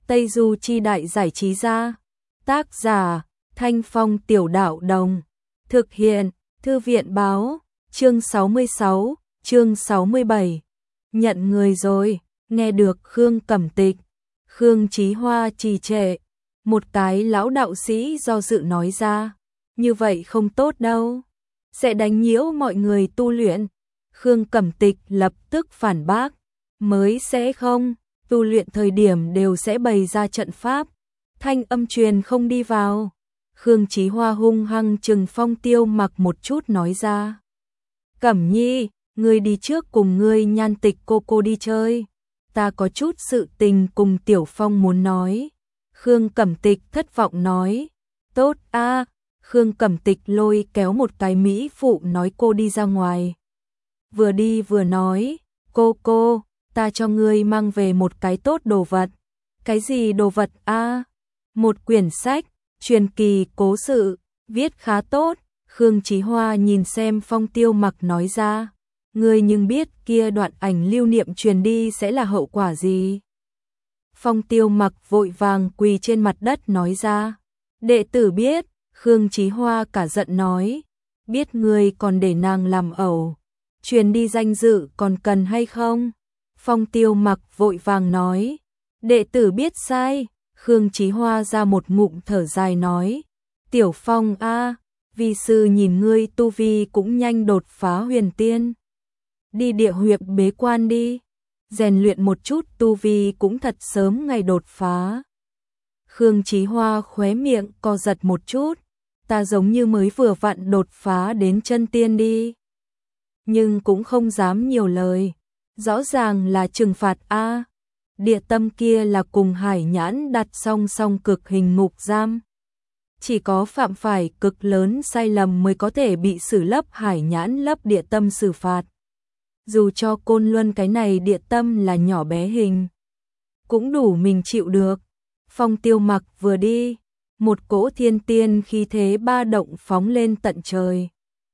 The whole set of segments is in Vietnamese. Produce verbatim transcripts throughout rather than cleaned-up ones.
Tây Du Chi Đại Giải Trí Gia. Tác giả, Thanh Phong Tiểu Đạo Đồng. Thực hiện, Thư viện Báo. Chương sáu mươi sáu, chương sáu mươi bảy. Nhận người rồi, nghe được Khương Cẩm Tịch. Khương Chí Hoa trì trệ. Một cái lão đạo sĩ do dự nói ra. Như vậy không tốt đâu. Sẽ đánh nhiễu mọi người tu luyện. Khương Cẩm Tịch lập tức phản bác. Mới sẽ không, tu luyện thời điểm đều sẽ bày ra trận pháp. Thanh âm truyền không đi vào. Khương Chí Hoa hung hăng trừng Phong Tiêu Mặc một chút nói ra. Cẩm Nhi, ngươi đi trước cùng ngươi Nhan Tịch cô cô đi chơi. Ta có chút sự tình cùng Tiểu Phong muốn nói. Khương Cẩm Tịch thất vọng nói. Tốt a. Khương Cẩm Tịch lôi kéo một cái mỹ phụ nói cô đi ra ngoài. Vừa đi vừa nói, cô cô, ta cho ngươi mang về một cái tốt đồ vật. Cái gì đồ vật a? Một quyển sách, truyền kỳ cố sự, viết khá tốt. Khương Chí Hoa nhìn xem Phong Tiêu Mặc nói ra. Ngươi nhưng biết kia đoạn ảnh lưu niệm truyền đi sẽ là hậu quả gì? Phong Tiêu Mặc vội vàng quỳ trên mặt đất nói ra. Đệ tử biết. Khương Chí Hoa cả giận nói. Biết ngươi còn để nàng làm ẩu. Truyền đi danh dự còn cần hay không? Phong Tiêu Mặc vội vàng nói. Đệ tử biết sai. Khương Chí Hoa ra một ngụm thở dài nói. Tiểu Phong a, vi sư nhìn ngươi tu vi cũng nhanh đột phá huyền tiên. Đi địa huyệt bế quan đi. Rèn luyện một chút tu vi cũng thật sớm ngày đột phá. Khương Chí Hoa khóe miệng co giật một chút. Ta giống như mới vừa vặn đột phá đến chân tiên đi. Nhưng cũng không dám nhiều lời. Rõ ràng là trừng phạt a. Địa tâm kia là cùng hải nhãn đặt song song cực hình ngục giam. Chỉ có phạm phải cực lớn sai lầm mới có thể bị xử lấp hải nhãn lấp địa tâm xử phạt. Dù cho Côn Luân cái này địa tâm là nhỏ bé hình, cũng đủ mình chịu được. Phong Tiêu Mặc vừa đi, một cỗ thiên tiên khí thế ba động phóng lên tận trời.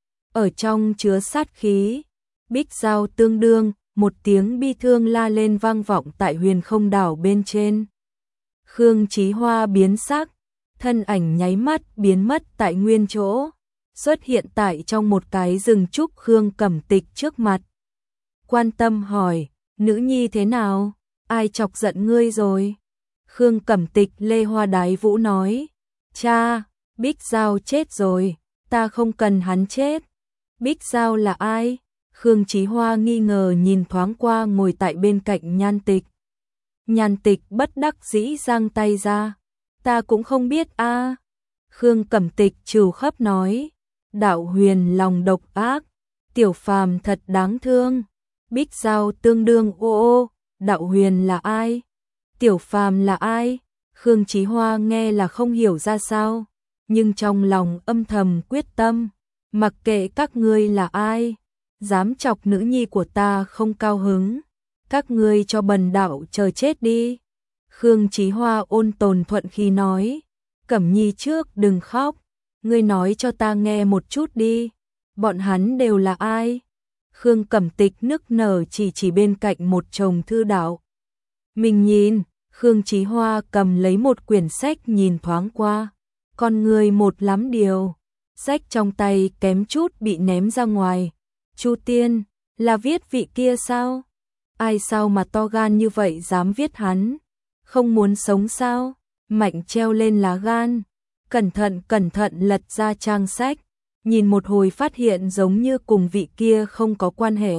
Ở trong chứa sát khí, bích giao tương đương, một tiếng bi thương la lên vang vọng tại huyền không đảo bên trên. Khương Chí Hoa biến sắc, thân ảnh nháy mắt biến mất tại nguyên chỗ, xuất hiện tại trong một cái rừng trúc Khương Cẩm Tịch trước mặt. Quan tâm hỏi, nữ nhi thế nào? Ai chọc giận ngươi rồi? Khương Cẩm Tịch lê hoa đái vũ nói. Cha, Bích Giao chết rồi, ta không cần hắn chết. Bích Giao là ai? Khương Chí Hoa nghi ngờ nhìn thoáng qua ngồi tại bên cạnh Nhan Tịch. Nhan Tịch bất đắc dĩ giang tay ra. Ta cũng không biết a. À. Khương Cẩm Tịch trừ khắp nói. Đạo huyền lòng độc ác, Tiểu Phàm thật đáng thương. Bích Giao tương đương ô ô, đạo huyền là ai? Tiểu Phàm là ai? Khương Chí Hoa nghe là không hiểu ra sao, nhưng trong lòng âm thầm quyết tâm, mặc kệ các ngươi là ai, dám chọc nữ nhi của ta không cao hứng, các ngươi cho bần đạo chờ chết đi. Khương Chí Hoa ôn tồn thuận khi nói, Cẩm Nhi trước đừng khóc, ngươi nói cho ta nghe một chút đi, bọn hắn đều là ai? Khương Cẩm Tịch nức nở chỉ chỉ bên cạnh một chồng thư đạo. Mình nhìn, Khương Chí Hoa cầm lấy một quyển sách nhìn thoáng qua, con người một lắm điều, sách trong tay kém chút bị ném ra ngoài. Chu Tiên, là viết vị kia sao? Ai sao mà to gan như vậy dám viết hắn? Không muốn sống sao? Mạnh treo lên lá gan, cẩn thận cẩn thận lật ra trang sách, nhìn một hồi phát hiện giống như cùng vị kia không có quan hệ.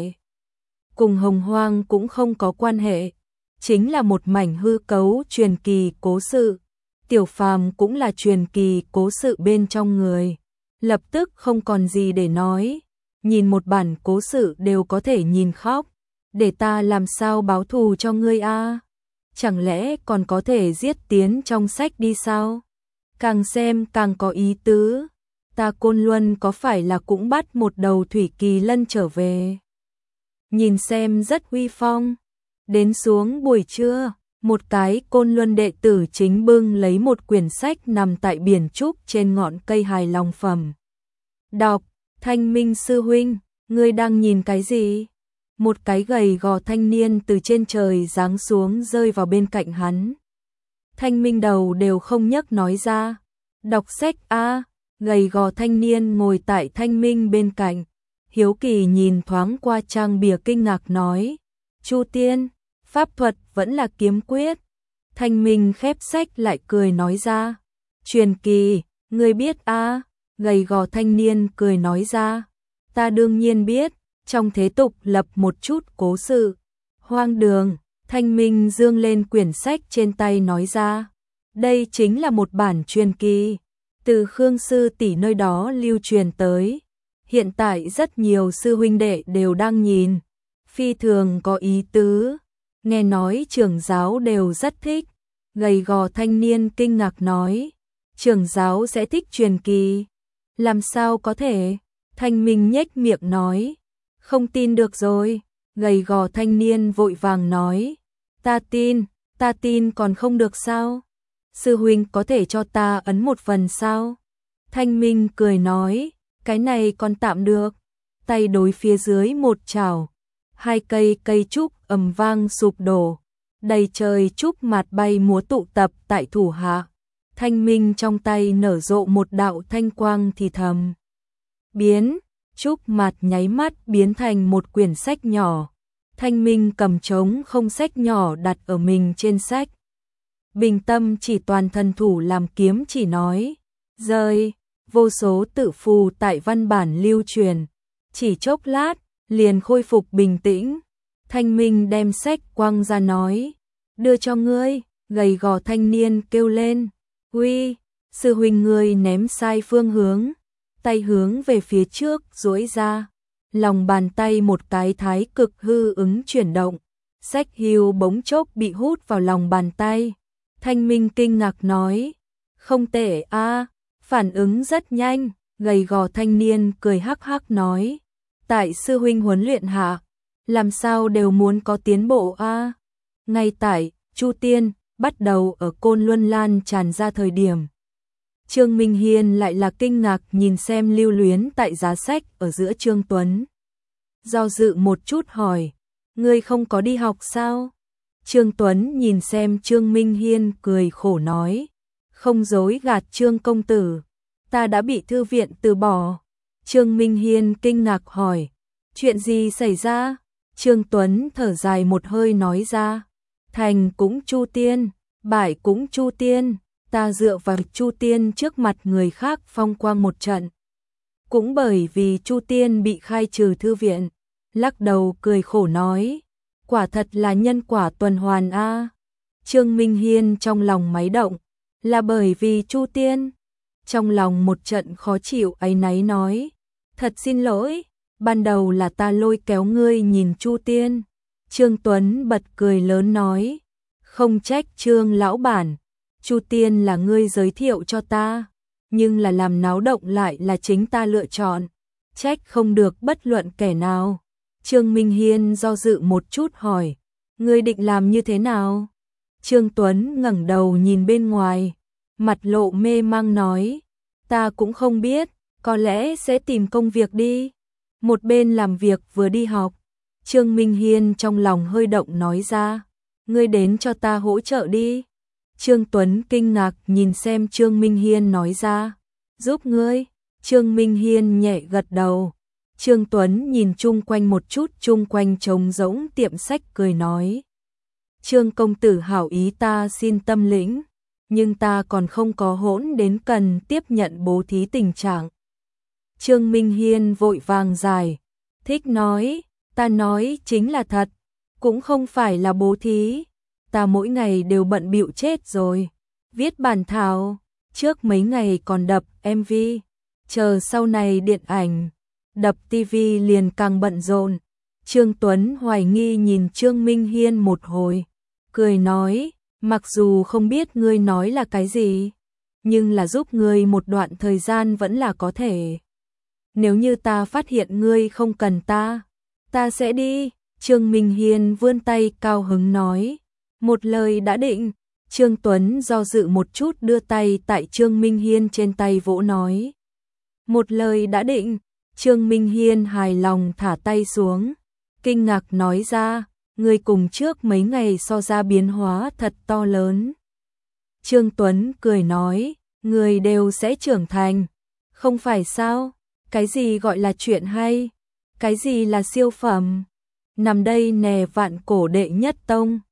Cùng Hồng Hoang cũng không có quan hệ. Chính là một mảnh hư cấu truyền kỳ cố sự. Tiểu Phàm cũng là truyền kỳ cố sự bên trong người. Lập tức không còn gì để nói. Nhìn một bản cố sự đều có thể nhìn khóc. Để ta làm sao báo thù cho ngươi a? Chẳng lẽ còn có thể giết tiến trong sách đi sao? Càng xem càng có ý tứ. Ta Côn Luân có phải là cũng bắt một đầu thủy kỳ lân trở về? Nhìn xem rất uy phong. Đến xuống buổi trưa, một cái Côn Luân đệ tử chính bưng lấy một quyển sách nằm tại biển trúc trên ngọn cây hài lòng phẩm. Đọc, Thanh Minh sư huynh, ngươi đang nhìn cái gì? Một cái gầy gò thanh niên từ trên trời giáng xuống rơi vào bên cạnh hắn. Thanh Minh đầu đều không nhấc nói ra. Đọc sách a, gầy gò thanh niên ngồi tại Thanh Minh bên cạnh, hiếu kỳ nhìn thoáng qua trang bìa kinh ngạc nói, Chu Tiên, pháp thuật vẫn là kiếm quyết. Thanh Minh khép sách lại cười nói ra, truyền kỳ, ngươi biết a? Gầy gò thanh niên cười nói ra, ta đương nhiên biết, trong thế tục lập một chút cố sự. Hoang đường, Thanh Minh dương lên quyển sách trên tay nói ra, đây chính là một bản truyền kỳ, từ Khương sư tỷ nơi đó lưu truyền tới. Hiện tại rất nhiều sư huynh đệ đều đang nhìn, phi thường có ý tứ, nghe nói trưởng giáo đều rất thích. Gầy gò thanh niên kinh ngạc nói, trưởng giáo sẽ thích truyền kỳ, làm sao có thể? Thanh Minh nhếch miệng nói, không tin được rồi. Gầy gò thanh niên vội vàng nói, ta tin, ta tin còn không được sao? Sư huynh có thể cho ta ấn một phần sao? Thanh Minh cười nói, cái này còn tạm được. Tay đối phía dưới một chảo, hai cây cây trúc ầm vang sụp đổ, đầy trời trúc mạt bay múa tụ tập tại thủ hạ. Thanh Minh trong tay nở rộ một đạo thanh quang thì thầm, biến, trúc mạt nháy mắt biến thành một quyển sách nhỏ. Thanh Minh cầm trống không sách nhỏ đặt ở mình trên sách. Bình tâm chỉ toàn thần thủ làm kiếm chỉ nói, rơi, vô số tự phù tại văn bản lưu truyền, chỉ chốc lát, liền khôi phục bình tĩnh. Thanh Minh đem sách quăng ra nói, đưa cho ngươi. Gầy gò thanh niên kêu lên, uy, sư huynh ngươi ném sai phương hướng, tay hướng về phía trước duỗi ra, lòng bàn tay một cái thái cực hư ứng chuyển động, sách hưu bỗng chốc bị hút vào lòng bàn tay. Thanh Minh kinh ngạc nói, không tệ a, phản ứng rất nhanh. Gầy gò thanh niên cười hắc hắc nói, tại sư huynh huấn luyện hạ, làm sao đều muốn có tiến bộ a. Ngay tại Chu Tiên bắt đầu ở Côn Luân lan tràn ra thời điểm, Trương Minh Hiên lại là kinh ngạc nhìn xem lưu luyến tại giá sách ở giữa Trương Tuấn. Do dự một chút hỏi, ngươi không có đi học sao? Trương Tuấn nhìn xem Trương Minh Hiên cười khổ nói, không dối gạt Trương công tử, ta đã bị thư viện từ bỏ. Trương Minh Hiên kinh ngạc hỏi, chuyện gì xảy ra? Trương Tuấn thở dài một hơi nói ra, thành cũng Chu Tiên, bại cũng Chu Tiên, ta dựa vào Chu Tiên trước mặt người khác phong quang một trận. Cũng bởi vì Chu Tiên bị khai trừ thư viện, lắc đầu cười khổ nói, quả thật là nhân quả tuần hoàn a. Trương Minh Hiên trong lòng máy động, là bởi vì Chu Tiên. Trong lòng một trận khó chịu áy náy nói, thật xin lỗi, ban đầu là ta lôi kéo ngươi nhìn Chu Tiên. Trương Tuấn bật cười lớn nói, không trách Trương lão bản, Chu Tiên là ngươi giới thiệu cho ta, nhưng là làm náo động lại là chính ta lựa chọn, trách không được bất luận kẻ nào. Trương Minh Hiên do dự một chút hỏi, ngươi định làm như thế nào? Trương Tuấn ngẩng đầu nhìn bên ngoài, mặt lộ mê mang nói, ta cũng không biết, có lẽ sẽ tìm công việc đi. Một bên làm việc vừa đi học. Trương Minh Hiên trong lòng hơi động nói ra, ngươi đến cho ta hỗ trợ đi. Trương Tuấn kinh ngạc nhìn xem Trương Minh Hiên nói ra, giúp ngươi. Trương Minh Hiên nhẹ gật đầu. Trương Tuấn nhìn chung quanh một chút, chung quanh trống rỗng tiệm sách cười nói, Trương công tử hảo ý ta xin tâm lĩnh, nhưng ta còn không có hỗn đến cần tiếp nhận bố thí tình trạng. Trương Minh Hiên vội vàng giải thích nói, ta nói chính là thật, cũng không phải là bố thí, ta mỗi ngày đều bận bịu chết rồi, viết bản thảo, trước mấy ngày còn đập em vê, chờ sau này điện ảnh, đập ti vi liền càng bận rộn. Trương Tuấn hoài nghi nhìn Trương Minh Hiên một hồi, cười nói, mặc dù không biết ngươi nói là cái gì, nhưng là giúp ngươi một đoạn thời gian vẫn là có thể. Nếu như ta phát hiện ngươi không cần ta, ta sẽ đi. Trương Minh Hiên vươn tay cao hứng nói, một lời đã định. Trương Tuấn do dự một chút đưa tay tại Trương Minh Hiên trên tay vỗ nói, một lời đã định. Trương Minh Hiên hài lòng thả tay xuống, kinh ngạc nói ra, ngươi cùng trước mấy ngày so ra biến hóa thật to lớn. Trương Tuấn cười nói, người đều sẽ trưởng thành, không phải sao? Cái gì gọi là chuyện hay? Cái gì là siêu phẩm? Nằm đây nè vạn cổ đệ nhất tông.